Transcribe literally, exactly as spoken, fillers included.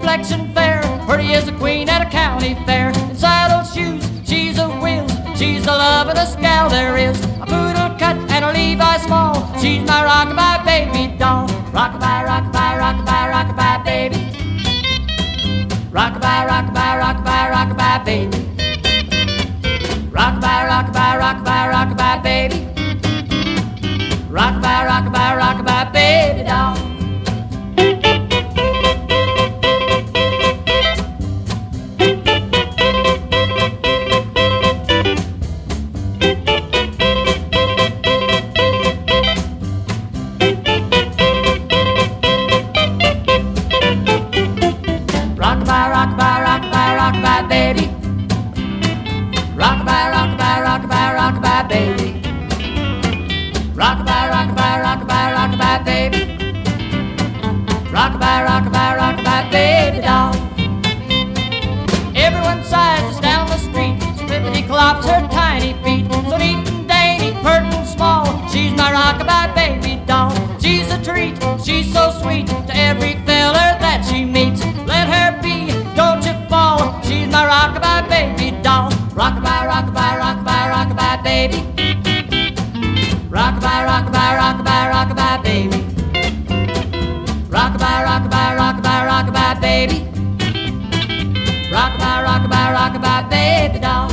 complexion fair, pretty as a queen at a county fair. In saddle shoes, she's a whiz, she's the loveliest gal there is. A poodle cut and a Levi small, she's my rockabye baby doll. Rockabye, rockabye, rockabye, rockabye baby. Rockabye, rockabye, rockabye, rockabye baby. Rockabye, rockabye, rockabye, rockabye baby. Rockabye, rockabye, rockabye baby doll. Rockabye, rockabye, rockabye, rockabye baby. Rockabye, rockabye, rockabye, rockabye baby. Rockabye, rockabye, rockabye, rockabye baby. Rockabye, rockabye, rockabye baby doll. Everyone sighs us down the street, Spliffity clops her tiny feet. So neat and dainty, pert and small, she's my rockabye baby doll. She's a treat, she's so sweet to every feller that she meets. Let her be, don't you fall, she's my rockabye baby doll. Rockabye, rockabye, rockabye, rockabye baby. Rockabye, rockabye, rockabye, rockabye baby. Rockabye, rockabye, rockabye, rockabye baby. Rockabye, rockabye, rockabye baby doll.